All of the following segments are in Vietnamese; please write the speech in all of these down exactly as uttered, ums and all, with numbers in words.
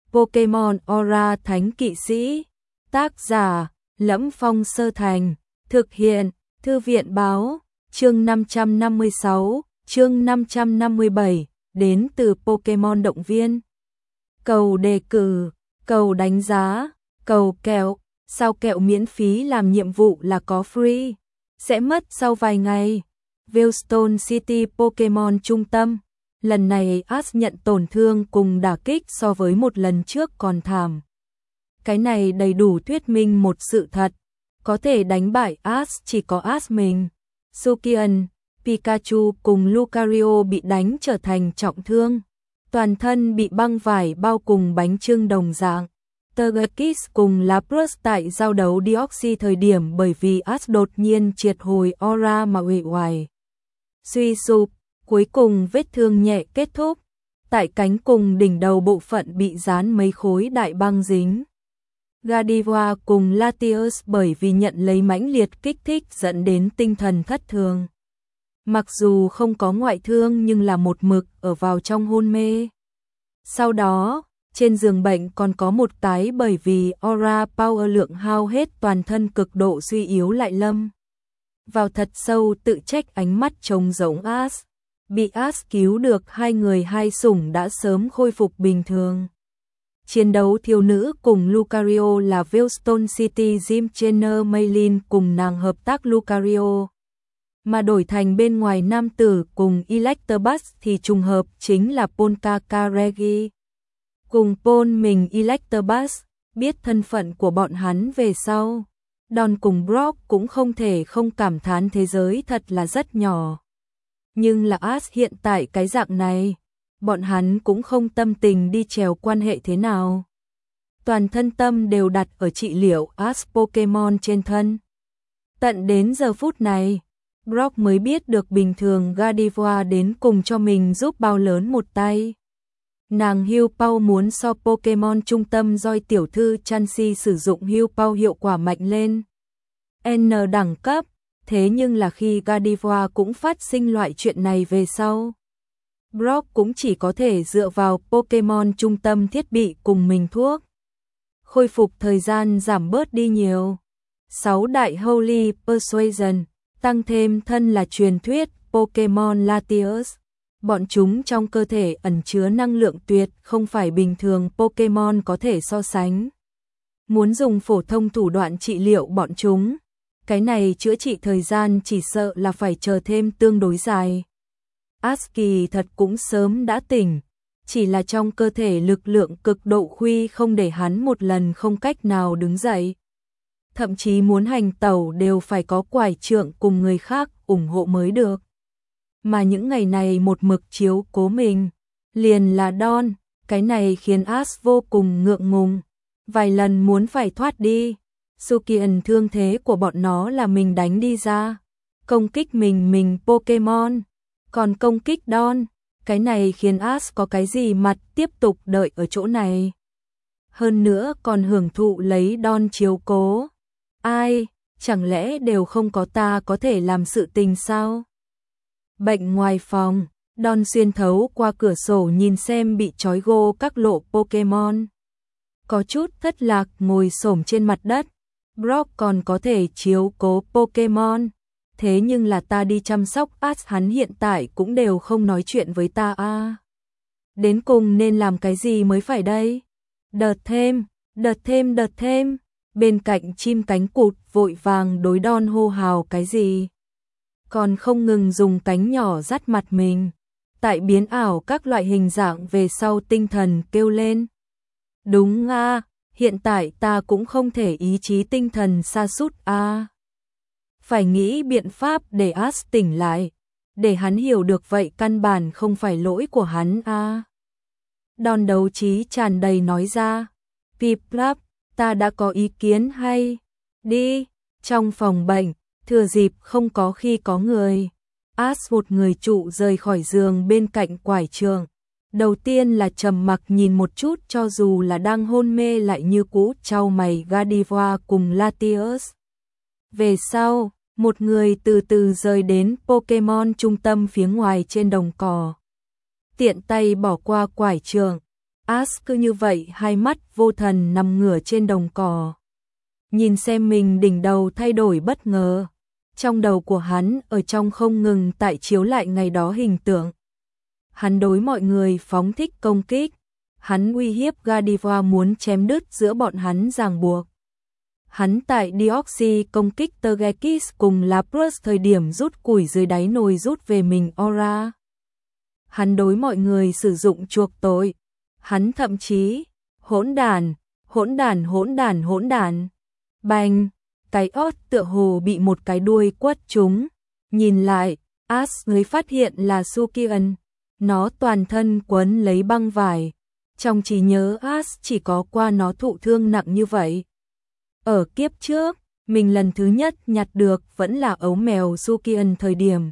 Pokemon Aura Thánh Kỵ Sĩ. Tác giả: Lẫm Phong Sơ Thành. Thực hiện: Thư viện Báo. Chương năm trăm năm mươi sáu, chương năm trăm năm mươi bảy, đến từ Pokemon động viên. Cầu đề cử, cầu đánh giá, cầu kẹo, sao kẹo miễn phí làm nhiệm vụ là có free, sẽ mất sau vài ngày. Veilstone City Pokemon Trung tâm. Lần này Ash nhận tổn thương cùng đả kích so với một lần trước còn thảm. Cái này đầy đủ thuyết minh một sự thật, có thể đánh bại Ash chỉ có Ash mình. Sukian, Pikachu cùng Lucario bị đánh trở thành trọng thương, toàn thân bị băng vải bao cùng bánh chưng đồng dạng. Togekiss cùng Lapras tại giao đấu Deoxys thời điểm bởi vì Ash đột nhiên triệt hồi aura mà uể oải suy sụp, cuối cùng vết thương nhẹ kết thúc, tại cánh cùng đỉnh đầu bộ phận bị dán mấy khối đại băng dính. Gardevoir cùng Latios bởi vì nhận lấy mãnh liệt kích thích dẫn đến tinh thần thất thường. Mặc dù không có ngoại thương nhưng là một mực ở vào trong hôn mê. Sau đó, trên giường bệnh còn có một cái bởi vì aura power lượng hao hết toàn thân cực độ suy yếu lại lâm vào thật sâu tự trách ánh mắt trông giống Ash. Bị Ash cứu được hai người hai sủng đã sớm khôi phục bình thường. Chiến đấu thiếu nữ cùng Lucario là Veilstone City Gym Trainer Maylin cùng nàng hợp tác Lucario. Mà đổi thành bên ngoài nam tử cùng Electabuzz thì trùng hợp chính là Polka Karegi. Cùng Pol mình Electabuzz, biết thân phận của bọn hắn về sau. Don cùng Brock cũng không thể không cảm thán thế giới thật là rất nhỏ. Nhưng là Ash hiện tại cái dạng này, bọn hắn cũng không tâm tình đi trèo quan hệ thế nào. Toàn thân tâm đều đặt ở trị liệu Ash Pokemon trên thân. Tận đến giờ phút này, Brock mới biết được bình thường Gardevoir đến cùng cho mình giúp bao lớn một tay. Nàng Heal Pow muốn so Pokemon trung tâm doi tiểu thư Chansey sử dụng Heal Pow hiệu quả mạnh lên N đẳng cấp, thế nhưng là khi Gardevoir cũng phát sinh loại chuyện này về sau. Brock cũng chỉ có thể dựa vào Pokemon trung tâm thiết bị cùng mình thuốc. Khôi phục thời gian giảm bớt đi nhiều. sáu đại Holy Persuasion, tăng thêm thân là truyền thuyết Pokemon Latios. Bọn chúng trong cơ thể ẩn chứa năng lượng tuyệt không phải bình thường Pokemon có thể so sánh. Muốn dùng phổ thông thủ đoạn trị liệu bọn chúng, cái này chữa trị thời gian chỉ sợ là phải chờ thêm tương đối dài. Ash kỳ thật cũng sớm đã tỉnh, chỉ là trong cơ thể lực lượng cực độ khuy không để hắn một lần không cách nào đứng dậy. Thậm chí muốn hành tẩu đều phải có quải trượng cùng người khác ủng hộ mới được. Mà những ngày này một mực chiếu cố mình, liền là Don, cái này khiến Ash vô cùng ngượng ngùng, vài lần muốn phải thoát đi. Sukian thương thế của bọn nó là mình đánh đi ra, công kích mình mình Pokemon, còn công kích Don, cái này khiến Ash có cái gì mặt tiếp tục đợi ở chỗ này. Hơn nữa còn hưởng thụ lấy Don chiếu cố. Ai, chẳng lẽ đều không có ta có thể làm sự tình sao? Bệnh ngoài phòng, Don xuyên thấu qua cửa sổ nhìn xem bị trói gô các lộ Pokemon. Có chút thất lạc ngồi xổm trên mặt đất. Brock còn có thể chiếu cố Pokemon, thế nhưng là ta đi chăm sóc Ash hắn hiện tại cũng đều không nói chuyện với ta a. À, đến cùng nên làm cái gì mới phải đây? Đợt thêm, đợt thêm, đợt thêm. Bên cạnh chim cánh cụt vội vàng đối Don hô hào cái gì? Còn không ngừng dùng cánh nhỏ dắt mặt mình. Tại biến ảo các loại hình dạng về sau tinh thần kêu lên. Đúng a, à, hiện tại ta cũng không thể ý chí tinh thần sa sút a. À. Phải nghĩ biện pháp để Ash tỉnh lại, để hắn hiểu được vậy căn bản không phải lỗi của hắn a. À. Don đấu trí tràn đầy nói ra. Piplup, ta đã có ý kiến hay. Đi, trong phòng bệnh, thừa dịp không có khi có người. Ash một người trụ rời khỏi giường bên cạnh quải trường. Đầu tiên là trầm mặc nhìn một chút cho dù là đang hôn mê lại như cũ chau mày Gardevoir cùng Latios. Về sau, một người từ từ rời đến Pokemon trung tâm phía ngoài trên đồng cỏ. Tiện tay bỏ qua quải trường. Ash cứ như vậy hai mắt vô thần nằm ngửa trên đồng cỏ. Nhìn xem mình đỉnh đầu thay đổi bất ngờ. Trong đầu của hắn ở trong không ngừng tại chiếu lại ngày đó hình tượng. Hắn đối mọi người phóng thích công kích. Hắn uy hiếp Gardevoir muốn chém đứt giữa bọn hắn ràng buộc. Hắn tại Deoxys công kích Togekiss cùng Lapras thời điểm rút củi dưới đáy nồi rút về mình Aura. Hắn đối mọi người sử dụng chuộc tội. Hắn thậm chí hỗn đản, hỗn đản hỗn đản hỗn đản. Bành, cái ót tựa hồ bị một cái đuôi quất trúng. Nhìn lại, Ash mới phát hiện là Sukian. Nó toàn thân quấn lấy băng vải. Trong trí nhớ Ash chỉ có qua nó thụ thương nặng như vậy. Ở kiếp trước, mình lần thứ nhất nhặt được vẫn là ấu mèo Sukian thời điểm.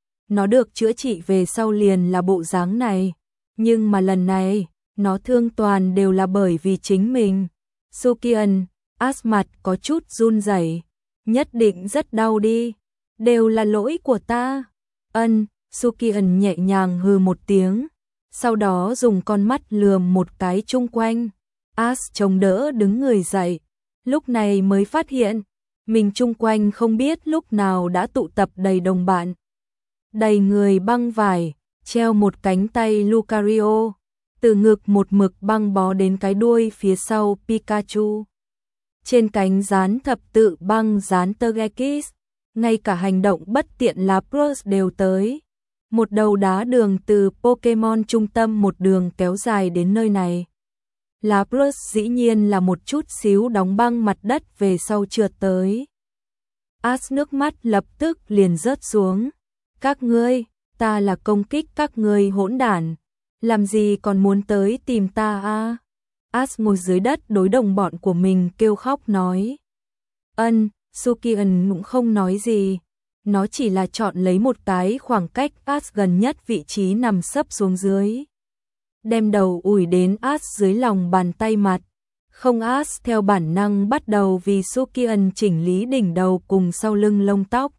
Nó được chữa trị về sau liền là bộ dáng này. Nhưng mà lần này, nó thương toàn đều là bởi vì chính mình. Sukian, Ash mặt có chút run rẩy, nhất định rất đau đi. Đều là lỗi của ta. Ân, Sukian nhẹ nhàng hừ một tiếng. Sau đó dùng con mắt lườm một cái chung quanh. Ash chống đỡ đứng người dậy. Lúc này mới phát hiện, mình chung quanh không biết lúc nào đã tụ tập đầy đồng bạn. Đầy người băng vải, treo một cánh tay Lucario. Từ ngực một mực băng bó đến cái đuôi phía sau Pikachu. Trên cánh dán thập tự băng dán Togekiss. Ngay cả hành động bất tiện Lapras đều tới. Một đầu đá đường từ Pokemon trung tâm một đường kéo dài đến nơi này. Lapras dĩ nhiên là một chút xíu đóng băng mặt đất về sau trượt tới. Ash nước mắt lập tức liền rớt xuống. Các ngươi, ta là công kích các ngươi hỗn đản. Làm gì còn muốn tới tìm ta a? Ash ngồi dưới đất đối đồng bọn của mình kêu khóc nói. Ân, Sukian cũng không nói gì. Nó chỉ là chọn lấy một cái khoảng cách Ash gần nhất vị trí nằm sấp xuống dưới. Đem đầu ủi đến Ash dưới lòng bàn tay mặt. Không, Ash theo bản năng bắt đầu vì Sukian chỉnh lý đỉnh đầu cùng sau lưng lông tóc.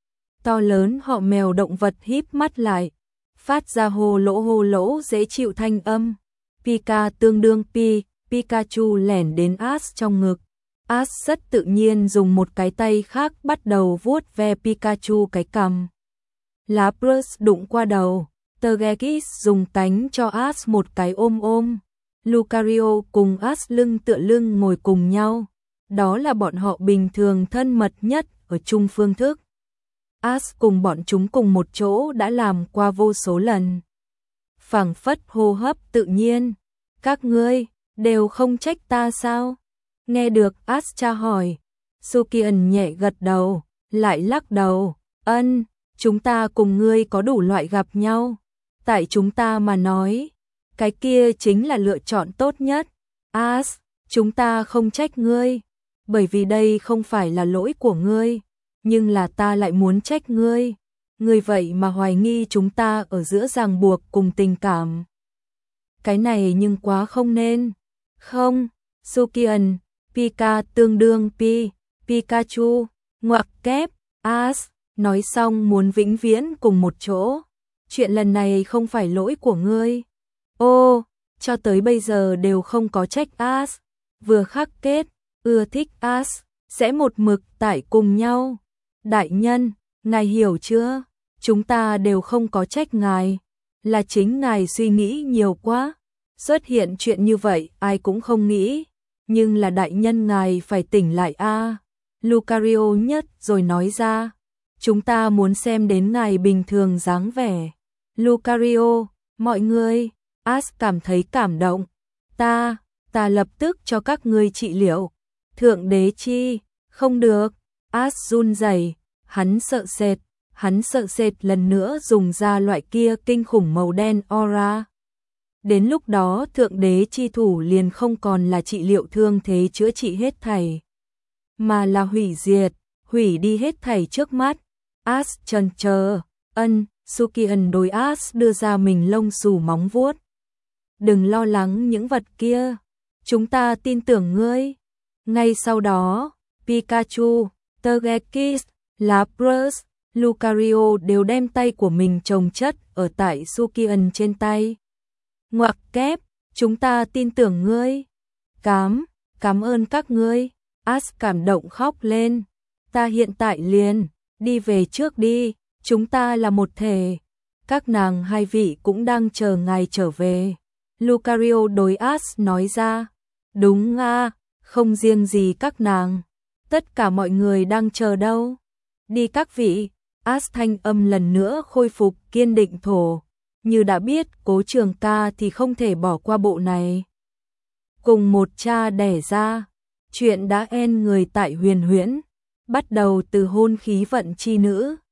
To lớn họ mèo động vật híp mắt lại. Phát ra hô lỗ hô lỗ dễ chịu thanh âm. Pika tương đương pi, Pikachu lẻn đến Ash trong ngực. Ash rất tự nhiên dùng một cái tay khác bắt đầu vuốt ve Pikachu cái cằm. Lapras đụng qua đầu. Togekiss dùng cánh cho Ash một cái ôm ôm. Lucario cùng Ash lưng tựa lưng ngồi cùng nhau. Đó là bọn họ bình thường thân mật nhất ở chung phương thức. Ash cùng bọn chúng cùng một chỗ đã làm qua vô số lần. Phảng phất hô hấp tự nhiên. Các ngươi đều không trách ta sao? Nghe được Ash tra hỏi. Sukian nhẹ gật đầu, lại lắc đầu. Ân, chúng ta cùng ngươi có đủ loại gặp nhau. Tại chúng ta mà nói, cái kia chính là lựa chọn tốt nhất. Ash, chúng ta không trách ngươi, bởi vì đây không phải là lỗi của ngươi, nhưng là ta lại muốn trách ngươi. Ngươi vậy mà hoài nghi chúng ta ở giữa ràng buộc cùng tình cảm. Cái này nhưng quá không nên. Không, Sukian, Pika tương đương Pi, Pikachu, ngoặc kép, Ash, nói xong muốn vĩnh viễn cùng một chỗ. Chuyện lần này không phải lỗi của ngươi. Ô, cho tới bây giờ đều không có trách Ash. Vừa khắc kết, ưa thích Ash, sẽ một mực tại cùng nhau. Đại nhân, ngài hiểu chưa? Chúng ta đều không có trách ngài. Là chính ngài suy nghĩ nhiều quá. Xuất hiện chuyện như vậy ai cũng không nghĩ. Nhưng là đại nhân ngài phải tỉnh lại a. Lucario nhất rồi nói ra. Chúng ta muốn xem đến ngài bình thường dáng vẻ. Lucario, mọi người, Ash cảm thấy cảm động. Ta, ta lập tức cho các ngươi trị liệu. Thượng đế chi, không được. Ash run rẩy, hắn sợ sệt, hắn sợ sệt lần nữa dùng ra loại kia kinh khủng màu đen aura. Đến lúc đó thượng đế chi thủ liền không còn là trị liệu thương thế chữa trị hết thảy, mà là hủy diệt, hủy đi hết thảy trước mắt. Ash chần chờ, ân, Sukian đối Ash đưa ra mình lông xù móng vuốt. Đừng lo lắng những vật kia, chúng ta tin tưởng ngươi. Ngay sau đó, Pikachu, Togekiss, Lapras, Lucario đều đem tay của mình chồng chất ở tại Sukian trên tay. Ngoặc kép, chúng ta tin tưởng ngươi. Cám, cảm ơn các ngươi. As cảm động khóc lên. Ta hiện tại liền, đi về trước đi, chúng ta là một thể. Các nàng hai vị cũng đang chờ ngài trở về. Lucario đối As nói ra. Đúng a, không riêng gì các nàng. Tất cả mọi người đang chờ đâu. Đi các vị. As thanh âm lần nữa khôi phục kiên định thổ. Như đã biết Cố Trường Ca thì không thể bỏ qua bộ này. Cùng một cha đẻ ra, chuyện đã en người tại Huyền Huyễn, bắt đầu từ hôn khí vận chi nữ,